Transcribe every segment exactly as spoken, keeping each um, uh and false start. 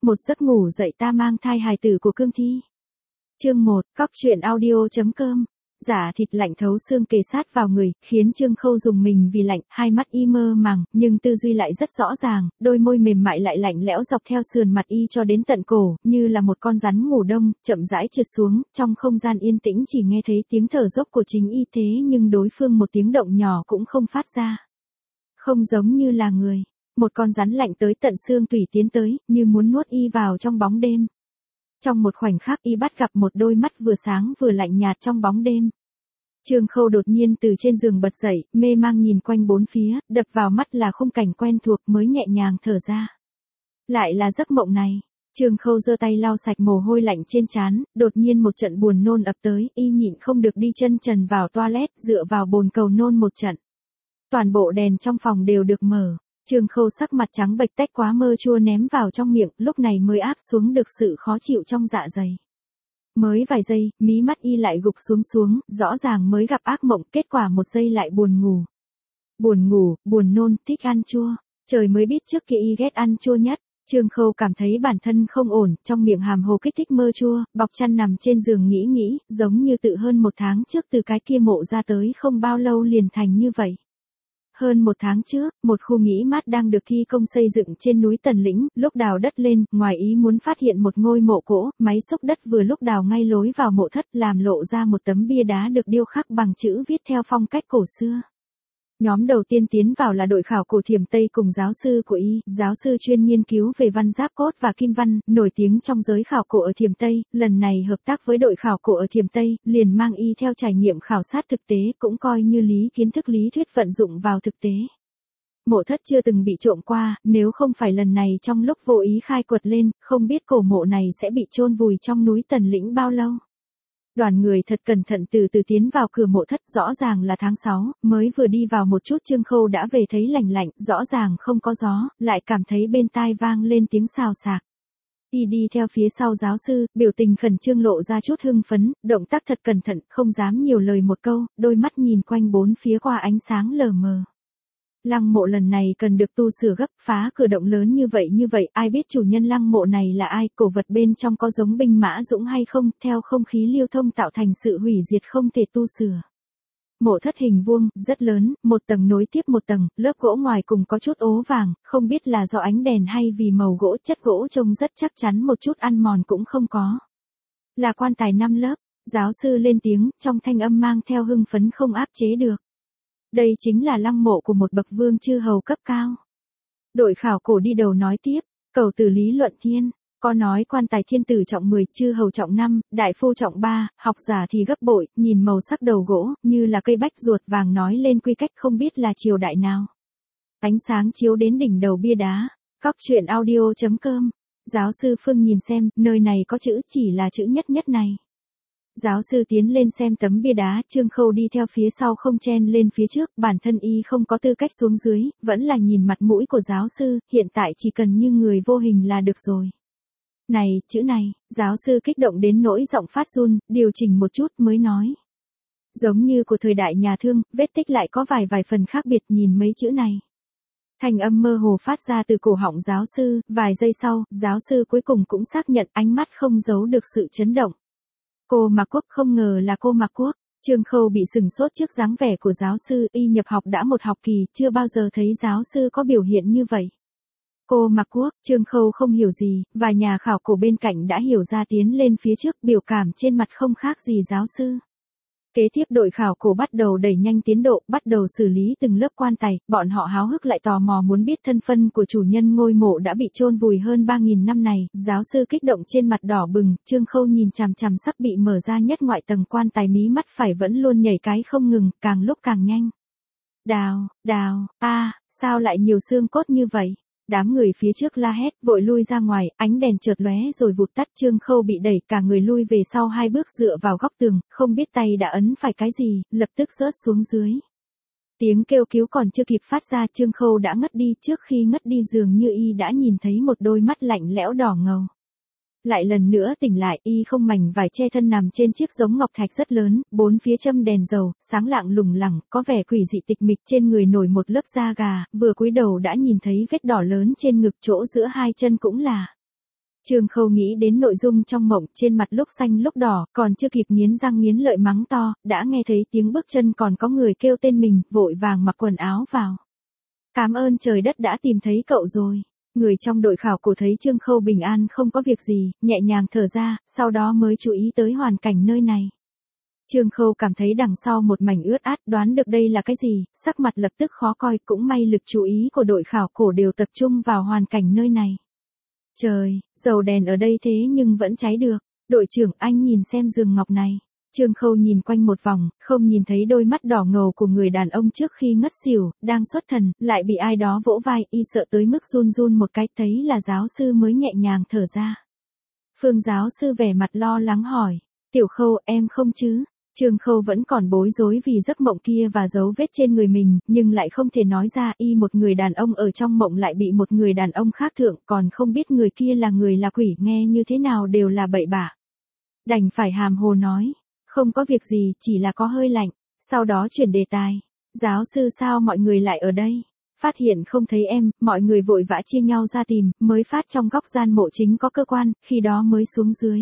Một giấc ngủ dậy ta mang thai hài tử của Cương Thi. Chương một, cóc truyện audio.com. Giả thịt lạnh thấu xương kề sát vào người, khiến Trương Khâu dùng mình vì lạnh, hai mắt y mơ màng, nhưng tư duy lại rất rõ ràng, đôi môi mềm mại lại lạnh lẽo dọc theo sườn mặt y cho đến tận cổ, như là một con rắn ngủ đông, chậm rãi trượt xuống, trong không gian yên tĩnh chỉ nghe thấy tiếng thở dốc của chính y thế nhưng đối phương một tiếng động nhỏ cũng không phát ra. Không giống như là người. Một con rắn lạnh tới tận xương tủy tiến tới, như muốn nuốt y vào trong bóng đêm. Trong một khoảnh khắc y bắt gặp một đôi mắt vừa sáng vừa lạnh nhạt trong bóng đêm. Trương Khâu đột nhiên từ trên giường bật dậy, mê mang nhìn quanh bốn phía, đập vào mắt là khung cảnh quen thuộc mới nhẹ nhàng thở ra. Lại là giấc mộng này. Trương Khâu giơ tay lau sạch mồ hôi lạnh trên trán, đột nhiên một trận buồn nôn ập tới, y nhịn không được đi chân trần vào toilet, dựa vào bồn cầu nôn một trận. Toàn bộ đèn trong phòng đều được mở. Trương Khâu sắc mặt trắng bệch tách quá mơ chua ném vào trong miệng, lúc này mới áp xuống được sự khó chịu trong dạ dày. Mới vài giây, mí mắt y lại gục xuống xuống, rõ ràng mới gặp ác mộng, kết quả một giây lại buồn ngủ. Buồn ngủ, buồn nôn, thích ăn chua. Trời mới biết trước kia y ghét ăn chua nhất. Trương Khâu cảm thấy bản thân không ổn, trong miệng hàm hồ kích thích mơ chua, bọc chăn nằm trên giường nghĩ nghĩ, giống như tự hơn một tháng trước từ cái kia mộ ra tới không bao lâu liền thành như vậy. Hơn một tháng trước, một khu nghỉ mát đang được thi công xây dựng trên núi Tần Lĩnh, lúc đào đất lên, ngoài ý muốn phát hiện một ngôi mộ cỗ, máy xúc đất vừa lúc đào ngay lối vào mộ thất làm lộ ra một tấm bia đá được điêu khắc bằng chữ viết theo phong cách cổ xưa. Nhóm đầu tiên tiến vào là đội khảo cổ Thiểm Tây cùng giáo sư của y, giáo sư chuyên nghiên cứu về văn giáp cốt và kim văn, nổi tiếng trong giới khảo cổ ở Thiểm Tây, lần này hợp tác với đội khảo cổ ở Thiểm Tây, liền mang y theo trải nghiệm khảo sát thực tế, cũng coi như lý kiến thức lý thuyết vận dụng vào thực tế. Mộ thất chưa từng bị trộm qua, nếu không phải lần này trong lúc vô ý khai quật lên, không biết cổ mộ này sẽ bị chôn vùi trong núi Tần Lĩnh bao lâu. Đoàn người thật cẩn thận từ từ tiến vào cửa mộ thất, rõ ràng là tháng sáu, mới vừa đi vào một chút Trương Khâu đã về thấy lạnh lạnh, rõ ràng không có gió, lại cảm thấy bên tai vang lên tiếng xào xạc. Y đi theo phía sau giáo sư, biểu tình khẩn trương lộ ra chút hưng phấn, động tác thật cẩn thận, không dám nhiều lời một câu, đôi mắt nhìn quanh bốn phía qua ánh sáng lờ mờ. Lăng mộ lần này cần được tu sửa gấp, phá cửa động lớn như vậy như vậy, ai biết chủ nhân lăng mộ này là ai, cổ vật bên trong có giống binh mã dũng hay không, theo không khí lưu thông tạo thành sự hủy diệt không thể tu sửa. Mộ thất hình vuông, rất lớn, một tầng nối tiếp một tầng, lớp gỗ ngoài cùng có chút ố vàng, không biết là do ánh đèn hay vì màu gỗ, chất gỗ trông rất chắc chắn, một chút ăn mòn cũng không có. Là quan tài năm lớp, giáo sư lên tiếng, trong thanh âm mang theo hưng phấn không áp chế được. Đây chính là lăng mộ của một bậc vương chư hầu cấp cao. Đội khảo cổ đi đầu nói tiếp, cầu từ Lý Luận Thiên, có nói quan tài thiên tử trọng mười, chư hầu trọng năm, đại phu trọng ba, học giả thì gấp bội, nhìn màu sắc đầu gỗ, như là cây bách ruột vàng nói lên quy cách không biết là triều đại nào. Ánh sáng chiếu đến đỉnh đầu bia đá, cóc truyện audio.com, giáo sư Phương nhìn xem, nơi này có chữ chỉ là chữ nhất nhất này. Giáo sư tiến lên xem tấm bia đá, Trương Khâu đi theo phía sau không chen lên phía trước, bản thân y không có tư cách xuống dưới, vẫn là nhìn mặt mũi của giáo sư, hiện tại chỉ cần như người vô hình là được rồi. Này, chữ này, giáo sư kích động đến nỗi giọng phát run, điều chỉnh một chút mới nói. Giống như của thời đại nhà Thương, vết tích lại có vài vài phần khác biệt, nhìn mấy chữ này. Thanh âm mơ hồ phát ra từ cổ họng giáo sư, vài giây sau, giáo sư cuối cùng cũng xác nhận, ánh mắt không giấu được sự chấn động. Cô Mạc Quốc, không ngờ là cô Mạc Quốc. Trương Khâu bị sừng sốt trước dáng vẻ của giáo sư, y nhập học đã một học kỳ, chưa bao giờ thấy giáo sư có biểu hiện như vậy. Cô Mạc Quốc, Trương Khâu không hiểu gì, vài nhà khảo cổ bên cạnh đã hiểu ra tiến lên phía trước, biểu cảm trên mặt không khác gì giáo sư. Kế tiếp đội khảo cổ bắt đầu đẩy nhanh tiến độ, bắt đầu xử lý từng lớp quan tài, bọn họ háo hức lại tò mò muốn biết thân phân của chủ nhân ngôi mộ đã bị chôn vùi hơn ba nghìn năm này, giáo sư kích động trên mặt đỏ bừng, Trương Khâu nhìn chằm chằm sắp bị mở ra nhất ngoại tầng quan tài, mí mắt phải vẫn luôn nhảy cái không ngừng, càng lúc càng nhanh. Đào, đào, a, sao lại nhiều xương cốt như vậy? Đám người phía trước la hét, vội lui ra ngoài, ánh đèn chợt lóe rồi vụt tắt, Trương Khâu bị đẩy, cả người lui về sau hai bước dựa vào góc tường, không biết tay đã ấn phải cái gì, lập tức rớt xuống dưới. Tiếng kêu cứu còn chưa kịp phát ra, Trương Khâu đã ngất đi, trước khi ngất đi dường như y đã nhìn thấy một đôi mắt lạnh lẽo đỏ ngầu. Lại lần nữa tỉnh lại, y không mảnh vải che thân nằm trên chiếc giống ngọc thạch rất lớn, bốn phía châm đèn dầu, sáng lạng lùng lẳng, có vẻ quỷ dị tịch mịch, trên người nổi một lớp da gà, vừa cúi đầu đã nhìn thấy vết đỏ lớn trên ngực, chỗ giữa hai chân cũng là Trương Khâu nghĩ đến nội dung trong mộng, trên mặt lúc xanh lúc đỏ, còn chưa kịp nghiến răng nghiến lợi mắng to, đã nghe thấy tiếng bước chân còn có người kêu tên mình, vội vàng mặc quần áo vào. Cảm ơn trời đất đã tìm thấy cậu rồi. Người trong đội khảo cổ thấy Trương Khâu bình an không có việc gì, nhẹ nhàng thở ra, sau đó mới chú ý tới hoàn cảnh nơi này. Trương Khâu cảm thấy đằng sau một mảnh ướt át, đoán được đây là cái gì, sắc mặt lập tức khó coi, cũng may lực chú ý của đội khảo cổ đều tập trung vào hoàn cảnh nơi này. Trời, dầu đèn ở đây thế nhưng vẫn cháy được. Đội trưởng, anh nhìn xem giường ngọc này. Trương Khâu nhìn quanh một vòng, không nhìn thấy đôi mắt đỏ ngầu của người đàn ông trước khi ngất xỉu, đang xuất thần, lại bị ai đó vỗ vai, y sợ tới mức run run một cái, thấy là giáo sư mới nhẹ nhàng thở ra. Phương giáo sư vẻ mặt lo lắng hỏi, Tiểu Khâu, em không chứ? Trương Khâu vẫn còn bối rối vì giấc mộng kia và dấu vết trên người mình, nhưng lại không thể nói ra, y một người đàn ông ở trong mộng lại bị một người đàn ông khác thượng, còn không biết người kia là người là quỷ, nghe như thế nào đều là bậy bạ. Đành phải hàm hồ nói, không có việc gì, chỉ là có hơi lạnh, sau đó chuyển đề tài. Giáo sư, sao mọi người lại ở đây? Phát hiện không thấy em, mọi người vội vã chia nhau ra tìm, mới phát trong góc gian mộ chính có cơ quan, khi đó mới xuống dưới.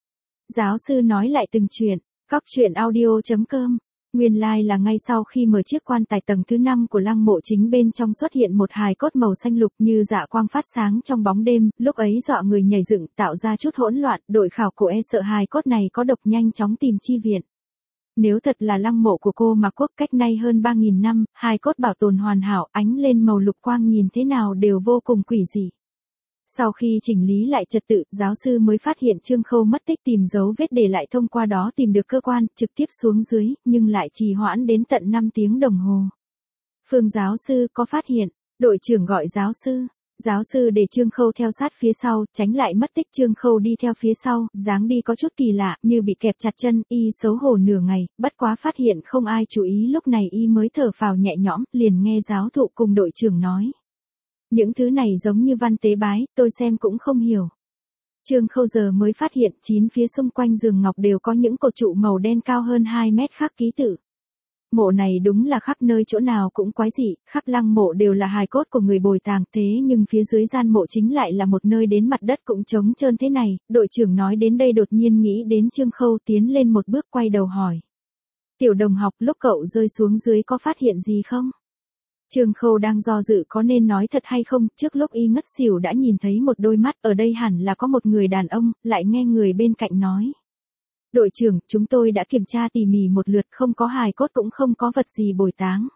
Giáo sư nói lại từng chuyện. Cóc truyện audio chấm com. Nguyên lai like là ngay sau khi mở chiếc quan tài tầng thứ năm của lăng mộ chính, bên trong xuất hiện một hài cốt màu xanh lục như dạ quang phát sáng trong bóng đêm, lúc ấy dọa người nhảy dựng, tạo ra chút hỗn loạn, đội khảo cổ e sợ hài cốt này có độc, nhanh chóng tìm chi viện. Nếu thật là lăng mộ của cô Mạc Quốc cách nay hơn ba nghìn năm, hài cốt bảo tồn hoàn hảo, ánh lên màu lục quang, nhìn thế nào đều vô cùng quỷ dị. Sau khi chỉnh lý lại trật tự, giáo sư mới phát hiện Trương Khâu mất tích, tìm dấu vết để lại, thông qua đó tìm được cơ quan, trực tiếp xuống dưới, nhưng lại trì hoãn đến tận năm tiếng đồng hồ. Phương giáo sư có phát hiện, đội trưởng gọi giáo sư. Giáo sư để Trương Khâu theo sát phía sau, tránh lại mất tích. Trương Khâu đi theo phía sau, dáng đi có chút kỳ lạ, như bị kẹp chặt chân, y xấu hổ nửa ngày, bất quá phát hiện không ai chú ý, lúc này y mới thở phào nhẹ nhõm, liền nghe giáo thụ cùng đội trưởng nói. Những thứ này giống như văn tế bái, tôi xem cũng không hiểu. Trương Khâu giờ mới phát hiện chín phía xung quanh giường ngọc đều có những cột trụ màu đen cao hơn hai mét khắc ký tự. Mộ này đúng là khắp nơi chỗ nào cũng quái dị, khắp lăng mộ đều là hài cốt của người bồi tàng, thế nhưng phía dưới gian mộ chính lại là một nơi đến mặt đất cũng trống trơn thế này. Đội trưởng nói đến đây đột nhiên nghĩ đến Trương Khâu, tiến lên một bước quay đầu hỏi. Tiểu đồng học, lúc cậu rơi xuống dưới có phát hiện gì không? Trương Khâu đang do dự có nên nói thật hay không, trước lúc y ngất xỉu đã nhìn thấy một đôi mắt, ở đây hẳn là có một người đàn ông, lại nghe người bên cạnh nói. Đội trưởng, chúng tôi đã kiểm tra tỉ mỉ một lượt, không có hài cốt cũng không có vật gì bồi táng.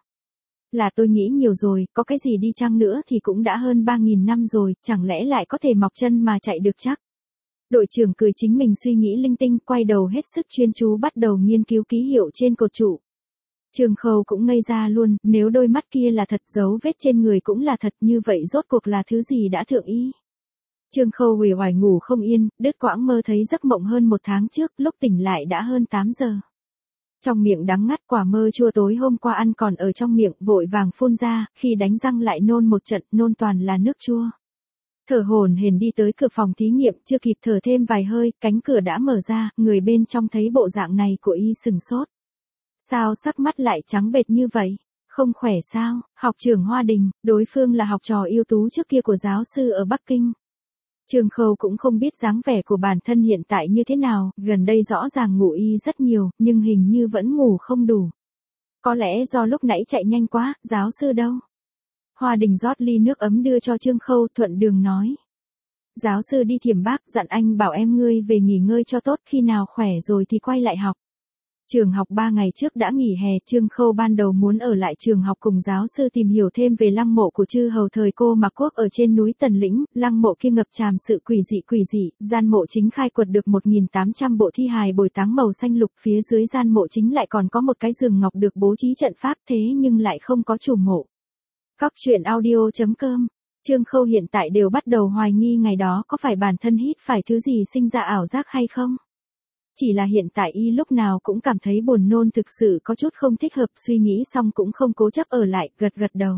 Là tôi nghĩ nhiều rồi, có cái gì đi chăng nữa thì cũng đã hơn ba nghìn năm rồi, chẳng lẽ lại có thể mọc chân mà chạy được chắc? Đội trưởng cười chính mình suy nghĩ linh tinh, quay đầu hết sức chuyên chú bắt đầu nghiên cứu ký hiệu trên cột trụ. Trương Khâu cũng ngây ra luôn, nếu đôi mắt kia là thật, dấu vết trên người cũng là thật, như vậy rốt cuộc là thứ gì đã thượng y? Trương Khâu uể oải ngủ không yên, đứt quãng mơ thấy giấc mộng hơn một tháng trước, lúc tỉnh lại đã hơn tám giờ. Trong miệng đắng ngắt, quả mơ chua tối hôm qua ăn còn ở trong miệng, vội vàng phun ra, khi đánh răng lại nôn một trận, nôn toàn là nước chua. Thở hổn hển đi tới cửa phòng thí nghiệm, chưa kịp thở thêm vài hơi, cánh cửa đã mở ra, người bên trong thấy bộ dạng này của y sừng sốt. Sao sắc mắt lại trắng bệch như vậy? Không khỏe sao? Học trưởng Hoa Đình, đối phương là học trò ưu tú trước kia của giáo sư ở Bắc Kinh. Trương Khâu cũng không biết dáng vẻ của bản thân hiện tại như thế nào, gần đây rõ ràng ngủ y rất nhiều, nhưng hình như vẫn ngủ không đủ. Có lẽ do lúc nãy chạy nhanh quá, giáo sư đâu? Hoa Đình rót ly nước ấm đưa cho Trương Khâu, thuận đường nói. Giáo sư đi Thiểm Bắc, dặn anh bảo em ngươi về nghỉ ngơi cho tốt, khi nào khỏe rồi thì quay lại học. Trường học ba ngày trước đã nghỉ hè, Trương Khâu ban đầu muốn ở lại trường học cùng giáo sư tìm hiểu thêm về lăng mộ của chư hầu thời cô Mạc Quốc ở trên núi Tần Lĩnh, lăng mộ kia ngập tràn sự quỷ dị quỷ dị, gian mộ chính khai quật được một nghìn tám trăm bộ thi hài bồi táng màu xanh lục, phía dưới gian mộ chính lại còn có một cái giường ngọc được bố trí trận pháp, thế nhưng lại không có chủ mộ. Cóc truyện audio chấm com. Trương Khâu hiện tại đều bắt đầu hoài nghi ngày đó có phải bản thân hít phải thứ gì sinh ra ảo giác hay không. Chỉ là hiện tại y lúc nào cũng cảm thấy buồn nôn, thực sự có chút không thích hợp, suy nghĩ xong cũng không cố chấp ở lại, gật gật đầu.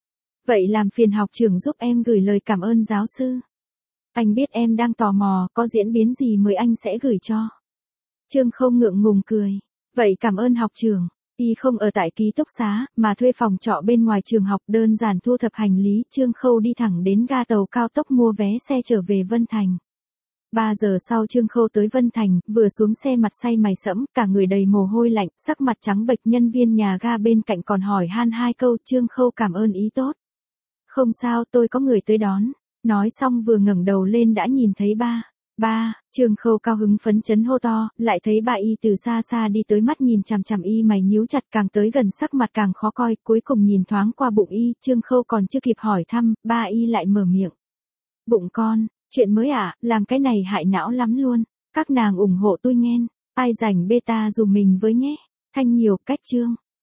Vậy làm phiền học trưởng giúp em gửi lời cảm ơn giáo sư. Anh biết em đang tò mò, có diễn biến gì mới anh sẽ gửi cho. Trương Khâu ngượng ngùng cười. Vậy cảm ơn học trưởng. Y không ở tại ký túc xá, mà thuê phòng trọ bên ngoài trường học, đơn giản thu thập hành lý, Trương Khâu đi thẳng đến ga tàu cao tốc mua vé xe trở về Vân Thành. ba giờ sau Trương Khâu tới Vân Thành, vừa xuống xe mặt say mày sẫm, cả người đầy mồ hôi lạnh, sắc mặt trắng bệch, nhân viên nhà ga bên cạnh còn hỏi han hai câu, Trương Khâu cảm ơn ý tốt. Không sao, tôi có người tới đón. Nói xong vừa ngẩng đầu lên đã nhìn thấy ba. Ba, Trương Khâu cao hứng phấn chấn hô to, lại thấy bà y từ xa xa đi tới, mắt nhìn chằm chằm y mày nhíu chặt, càng tới gần sắc mặt càng khó coi, cuối cùng nhìn thoáng qua bụng y, Trương Khâu còn chưa kịp hỏi thăm, ba y lại mở miệng. Bụng con, chuyện mới à, làm cái này hại não lắm luôn, các nàng ủng hộ tôi nghen, ai rảnh beta dùm mình với nhé, thanh nhiều, cách chương.